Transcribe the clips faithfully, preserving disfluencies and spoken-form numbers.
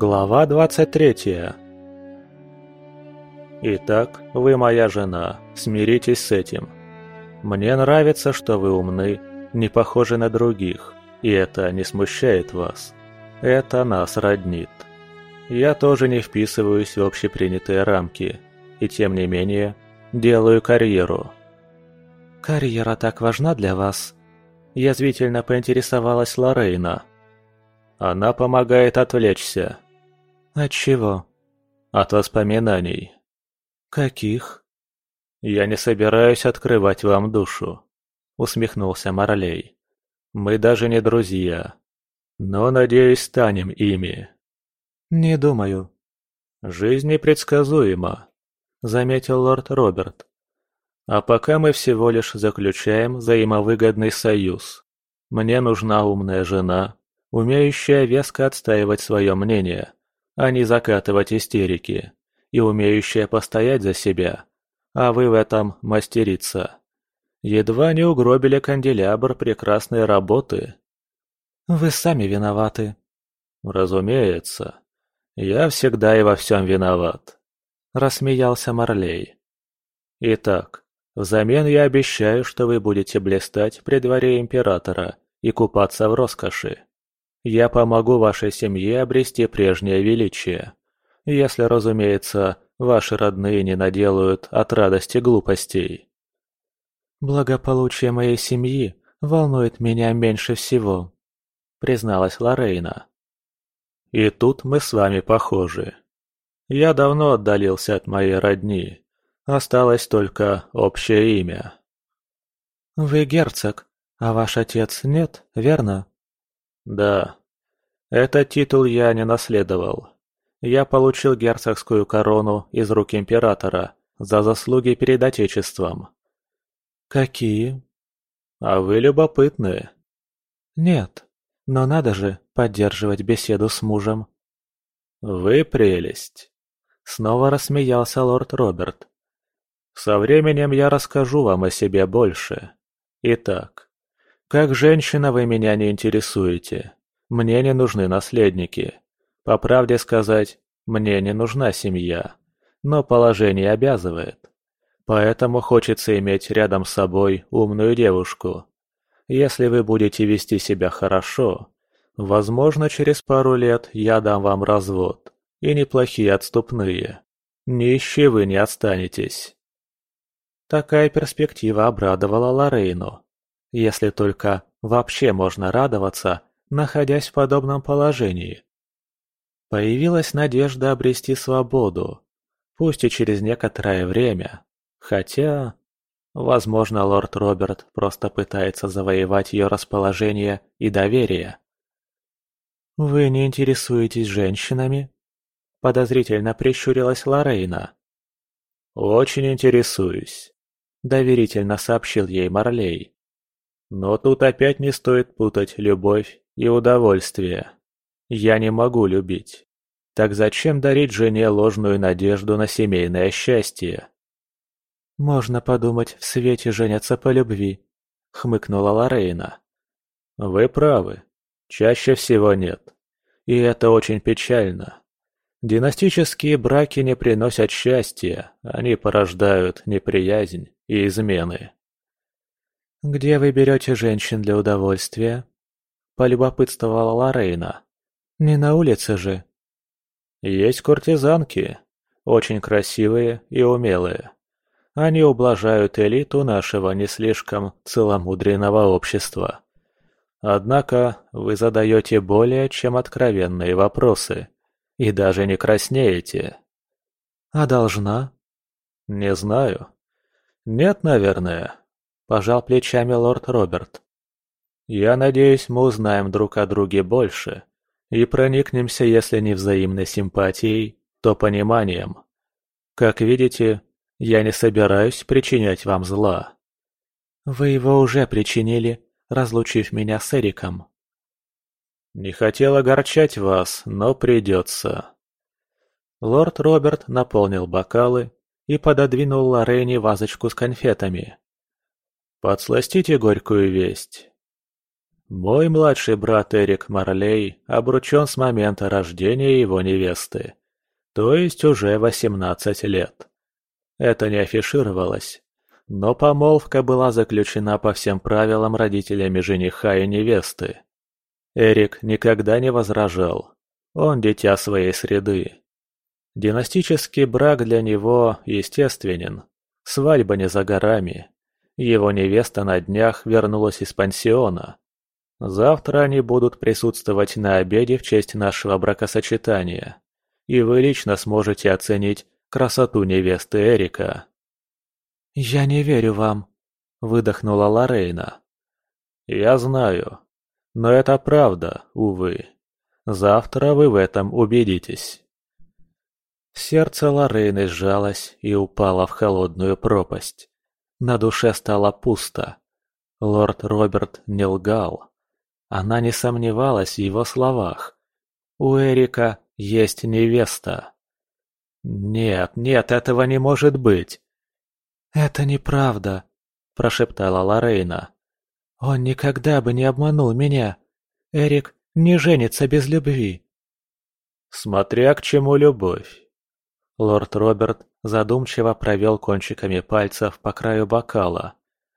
Глава двадцать третья. Итак, вы моя жена, смиритесь с этим. Мне нравится, что вы умны, не похожи на других, и это не смущает вас. Это нас роднит. Я тоже не вписываюсь в общепринятые рамки, и тем не менее делаю карьеру. «Карьера так важна для вас?» – язвительно поинтересовалась Лорейна. Она помогает отвлечься. От чего? От воспоминаний. Каких? Я не собираюсь открывать вам душу, усмехнулся Марлей. Мы даже не друзья, но, надеюсь, станем ими. Не думаю. Жизнь непредсказуема, заметил лорд Роберт. А пока мы всего лишь заключаем взаимовыгодный союз. Мне нужна умная жена, умеющая веско отстаивать свое мнение, а не закатывать истерики, и умеющая постоять за себя, а вы в этом мастерица. Едва не угробили канделябр прекрасной работы. Вы сами виноваты. Разумеется. Я всегда и во всем виноват. Рассмеялся Марлей. Итак, взамен я обещаю, что вы будете блистать при дворе императора и купаться в роскоши. Я помогу вашей семье обрести прежнее величие, если, разумеется, ваши родные не наделают от радости глупостей. Благополучие моей семьи волнует меня меньше всего, призналась Лорейна. И тут мы с вами похожи. Я давно отдалился от моей родни, осталось только общее имя. Вы герцог, а ваш отец нет, верно? Да. Этот титул я не наследовал. Я получил герцогскую корону из рук императора за заслуги перед Отечеством. Какие? А вы любопытны. Нет, но надо же поддерживать беседу с мужем. Вы прелесть. Снова рассмеялся лорд Роберт. Со временем я расскажу вам о себе больше. Итак, как женщина вы меня не интересуете. Мне не нужны наследники. По правде сказать, мне не нужна семья. Но положение обязывает. Поэтому хочется иметь рядом с собой умную девушку. Если вы будете вести себя хорошо, возможно, через пару лет я дам вам развод. И неплохие отступные. Нищие вы не останетесь. Такая перспектива обрадовала Лорейну. Если только вообще можно радоваться, находясь в подобном положении. Появилась надежда обрести свободу, пусть и через некоторое время, хотя, возможно, лорд Роберт просто пытается завоевать ее расположение и доверие. «Вы не интересуетесь женщинами?» – подозрительно прищурилась Лорейна. «Очень интересуюсь», – доверительно сообщил ей Марлей. «Но тут опять не стоит путать любовь и удовольствие. Я не могу любить. Так зачем дарить жене ложную надежду на семейное счастье?» «Можно подумать, в свете женятся по любви», — хмыкнула Лорейна. «Вы правы. Чаще всего нет. И это очень печально. Династические браки не приносят счастья, они порождают неприязнь и измены». «Где вы берете женщин для удовольствия?» – полюбопытствовала Лорейна. «Не на улице же». «Есть куртизанки, очень красивые и умелые. Они ублажают элиту нашего не слишком целомудренного общества. Однако вы задаете более чем откровенные вопросы и даже не краснеете». «А должна?» «Не знаю. Нет, наверное». Пожал плечами лорд Роберт. «Я надеюсь, мы узнаем друг о друге больше и проникнемся, если не взаимной симпатией, то пониманием. Как видите, я не собираюсь причинять вам зла». «Вы его уже причинили, разлучив меня с Эриком». «Не хотел огорчать вас, но придется». Лорд Роберт наполнил бокалы и пододвинул Лорейне вазочку с конфетами. «Подсластите горькую весть». Мой младший брат Эрик Марлей обручен с момента рождения его невесты, то есть уже восемнадцать лет. Это не афишировалось, но помолвка была заключена по всем правилам родителями жениха и невесты. Эрик никогда не возражал, он дитя своей среды. Династический брак для него естественен, свадьба не за горами. Его невеста на днях вернулась из пансиона. Завтра они будут присутствовать на обеде в честь нашего бракосочетания, и вы лично сможете оценить красоту невесты Эрика. «Я не верю вам», — выдохнула Лорейна. «Я знаю, но это правда, увы. Завтра вы в этом убедитесь». Сердце Лорейны сжалось и упало в холодную пропасть. На душе стало пусто. Лорд Роберт не лгал. Она не сомневалась в его словах. У Эрика есть невеста. «Нет, нет, этого не может быть!» «Это неправда», – прошептала Лорейна. «Он никогда бы не обманул меня. Эрик не женится без любви». «Смотря к чему любовь». Лорд Роберт задумчиво провел кончиками пальцев по краю бокала.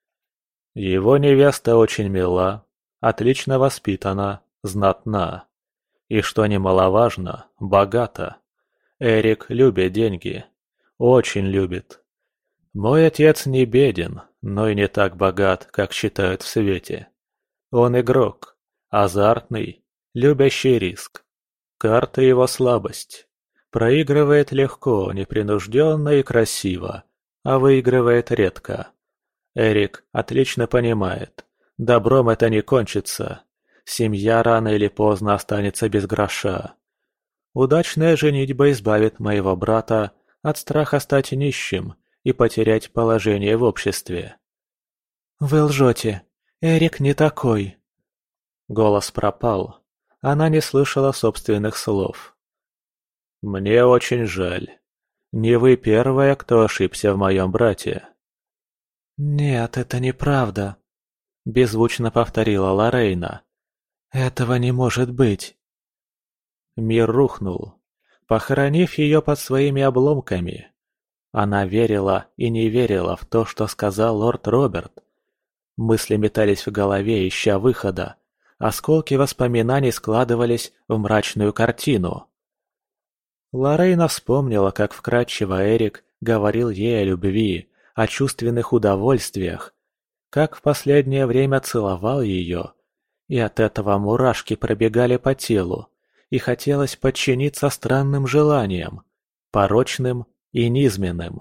«Его невеста очень мила, отлично воспитана, знатна. И, что немаловажно, богата. Эрик любит деньги. Очень любит. Мой отец не беден, но и не так богат, как считают в свете. Он игрок, азартный, любящий риск. Карта его слабость. Проигрывает легко, непринужденно и красиво, а выигрывает редко. Эрик отлично понимает, добром это не кончится. Семья рано или поздно останется без гроша. Удачная женитьба избавит моего брата от страха стать нищим и потерять положение в обществе. «Вы лжете. Эрик не такой». Голос пропал. Она не слышала собственных слов. «Мне очень жаль. Не вы первая, кто ошибся в моем брате». «Нет, это неправда», – беззвучно повторила Лорейна. «Этого не может быть». Мир рухнул, похоронив ее под своими обломками. Она верила и не верила в то, что сказал лорд Роберт. Мысли метались в голове, ища выхода. Осколки воспоминаний складывались в мрачную картину. Лорейна вспомнила, как вкратчиво Эрик говорил ей о любви, о чувственных удовольствиях, как в последнее время целовал ее, и от этого мурашки пробегали по телу, и хотелось подчиниться странным желаниям, порочным и низменным.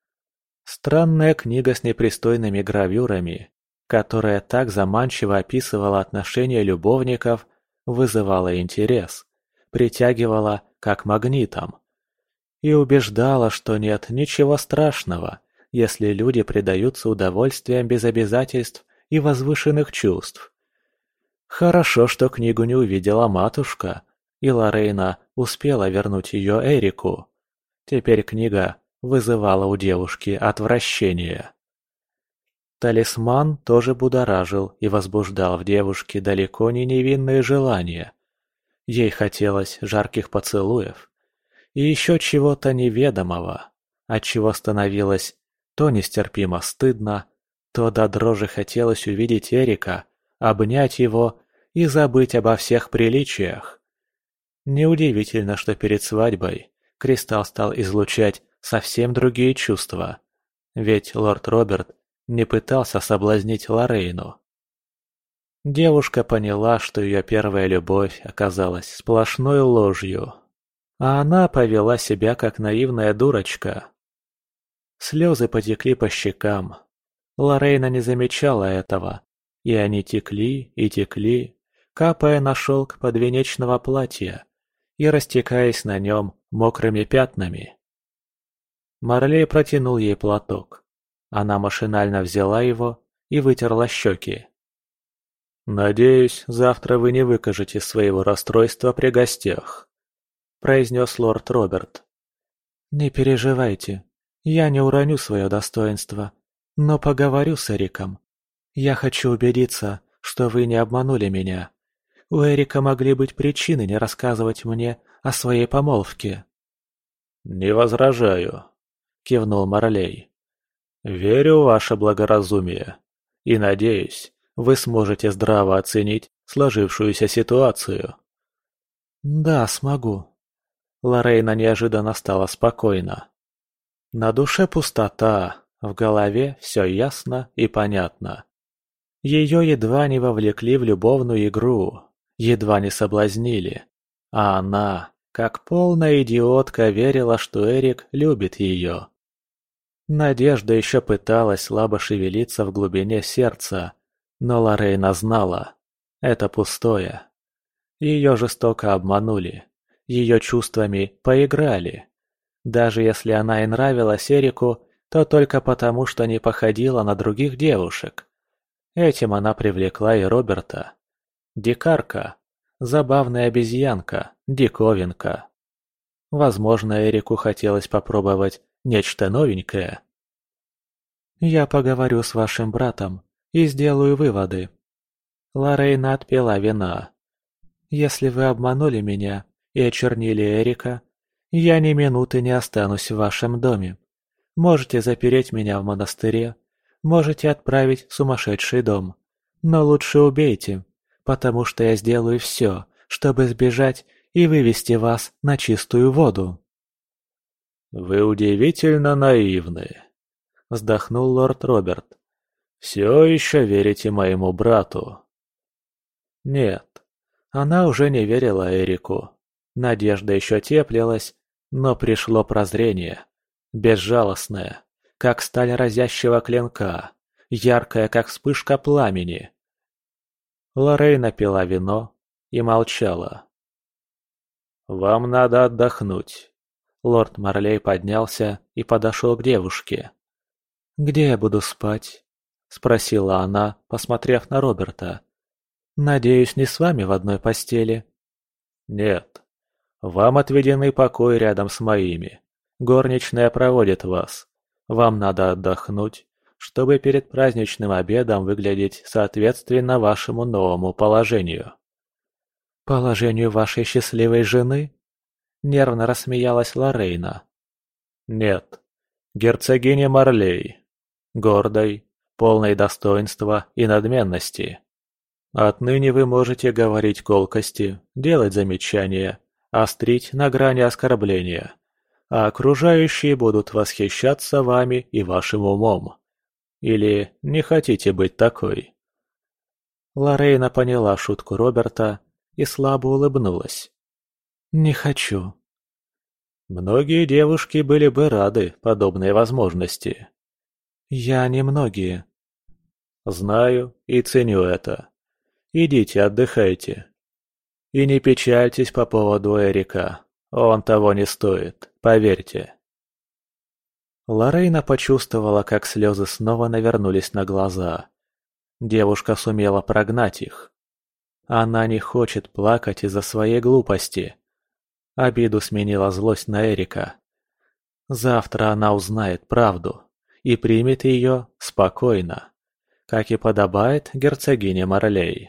Странная книга с непристойными гравюрами, которая так заманчиво описывала отношения любовников, вызывала интерес, притягивала как магнитом и убеждала, что нет ничего страшного, если люди предаются удовольствиям без обязательств и возвышенных чувств. Хорошо, что книгу не увидела матушка, и Лорейна успела вернуть ее Эрику. Теперь книга вызывала у девушки отвращение. Талисман тоже будоражил и возбуждал в девушке далеко не невинные желания. Ей хотелось жарких поцелуев и еще чего-то неведомого, отчего становилось то нестерпимо стыдно, то до дрожи хотелось увидеть Эрика, обнять его и забыть обо всех приличиях. Неудивительно, что перед свадьбой Кристалл стал излучать совсем другие чувства, ведь лорд Роберт не пытался соблазнить Лорейну. Девушка поняла, что ее первая любовь оказалась сплошной ложью, а она повела себя как наивная дурочка. Слезы потекли по щекам. Лорейна не замечала этого, и они текли и текли, капая на шелк подвенечного платья и растекаясь на нем мокрыми пятнами. Марлей протянул ей платок. Она машинально взяла его и вытерла щеки. «Надеюсь, завтра вы не выкажете своего расстройства при гостях», – произнес лорд Роберт. «Не переживайте, я не уроню свое достоинство, но поговорю с Эриком. Я хочу убедиться, что вы не обманули меня. У Эрика могли быть причины не рассказывать мне о своей помолвке». «Не возражаю», — кивнул Марлей. «Верю в ваше благоразумие и надеюсь, вы сможете здраво оценить сложившуюся ситуацию». «Да, смогу». Лорейна неожиданно стала спокойна. На душе пустота, в голове все ясно и понятно. Ее едва не вовлекли в любовную игру, едва не соблазнили, а она, как полная идиотка, верила, что Эрик любит ее. Надежда еще пыталась слабо шевелиться в глубине сердца, но Лорейна знала – это пустое. Ее жестоко обманули, ее чувствами поиграли. Даже если она и нравилась Эрику, то только потому, что не походила на других девушек. Этим она привлекла и Роберта. Дикарка, забавная обезьянка, диковинка. Возможно, Эрику хотелось попробовать нечто новенькое. «Я поговорю с вашим братом и сделаю выводы». Лорейна отпила вина. «Если вы обманули меня и очернили Эрика, я ни минуты не останусь в вашем доме. Можете запереть меня в монастыре, можете отправить в сумасшедший дом, но лучше убейте, потому что я сделаю все, чтобы сбежать и вывести вас на чистую воду». «Вы удивительно наивны», — вздохнул лорд Роберт. «Все еще верите моему брату?» Нет, она уже не верила Эрику. Надежда еще теплилась, но пришло прозрение. Безжалостное, как сталь разящего клинка, яркое, как вспышка пламени. Лорейна пила вино и молчала. «Вам надо отдохнуть». Лорд Марлей поднялся и подошел к девушке. «Где я буду спать?» – спросила она, посмотрев на Роберта. «Надеюсь, не с вами в одной постели?» «Нет. Вам отведены покои рядом с моими. Горничная проводит вас. Вам надо отдохнуть, чтобы перед праздничным обедом выглядеть соответственно вашему новому положению». «Положению вашей счастливой жены?» – нервно рассмеялась Лорейна. «Нет. Герцогини Марлей. Гордой, полной достоинства и надменности. Отныне вы можете говорить колкости, делать замечания, острить на грани оскорбления, а окружающие будут восхищаться вами и вашим умом. Или не хотите быть такой?» Лорейна поняла шутку Роберта и слабо улыбнулась. «Не хочу». Многие девушки были бы рады подобной возможности. «Я не многие». «Знаю и ценю это. Идите отдыхайте. И не печальтесь по поводу Эрика. Он того не стоит, поверьте». Лорейна почувствовала, как слезы снова навернулись на глаза. Девушка сумела прогнать их. Она не хочет плакать из-за своей глупости. Обиду сменила злость на Эрика. Завтра она узнает правду и примет ее спокойно, как и подобает герцогине Марлей.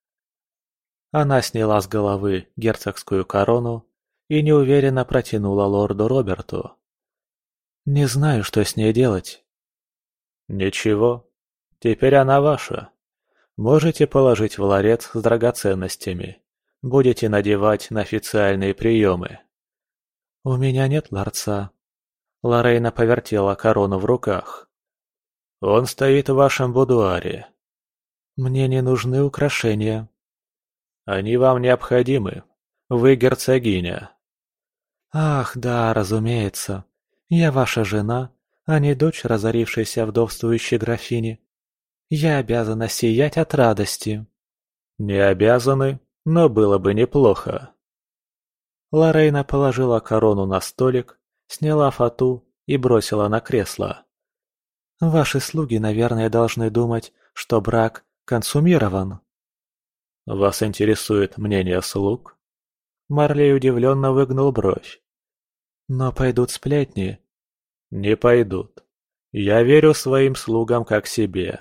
Она сняла с головы герцогскую корону и неуверенно протянула лорду Роберту. «Не знаю, что с ней делать». «Ничего, теперь она ваша. Можете положить в ларец с драгоценностями. Будете надевать на официальные приемы». «У меня нет ларца». Лорейна повертела корону в руках. «Он стоит в вашем будуаре». «Мне не нужны украшения». «Они вам необходимы. Вы герцогиня». «Ах, да, разумеется. Я ваша жена, а не дочь разорившейся вдовствующей графини. Я обязана сиять от радости». «Не обязаны, но было бы неплохо». Лорейна положила корону на столик, сняла фату и бросила на кресло. «Ваши слуги, наверное, должны думать, что брак консумирован». «Вас интересует мнение слуг?» Марлей удивленно выгнул бровь. «Но пойдут сплетни». «Не пойдут. Я верю своим слугам как себе.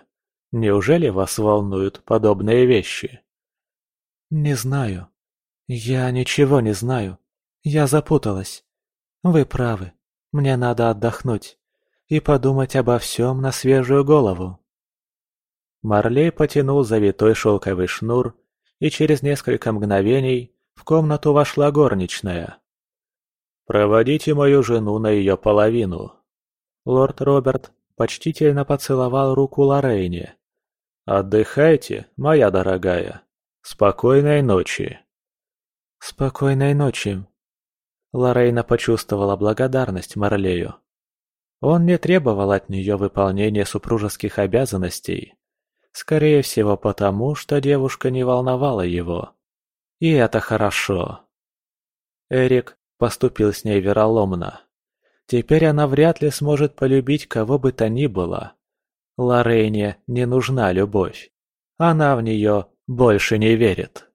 Неужели вас волнуют подобные вещи? Не знаю. Я ничего не знаю. Я запуталась. Вы правы. Мне надо отдохнуть и подумать обо всем на свежую голову. Марлей потянул завитой шелковый шнур, и через несколько мгновений в комнату вошла горничная. «Проводите мою жену на ее половину». Лорд Роберт почтительно поцеловал руку Лорейне. «Отдыхайте, моя дорогая. Спокойной ночи». Спокойной ночи. Лорейна почувствовала благодарность Марлею. Он не требовал от нее выполнения супружеских обязанностей. Скорее всего потому, что девушка не волновала его. И это хорошо. Эрик поступил с ней вероломно. Теперь она вряд ли сможет полюбить кого бы то ни было. Лорейне не нужна любовь. Она в нее больше не верит.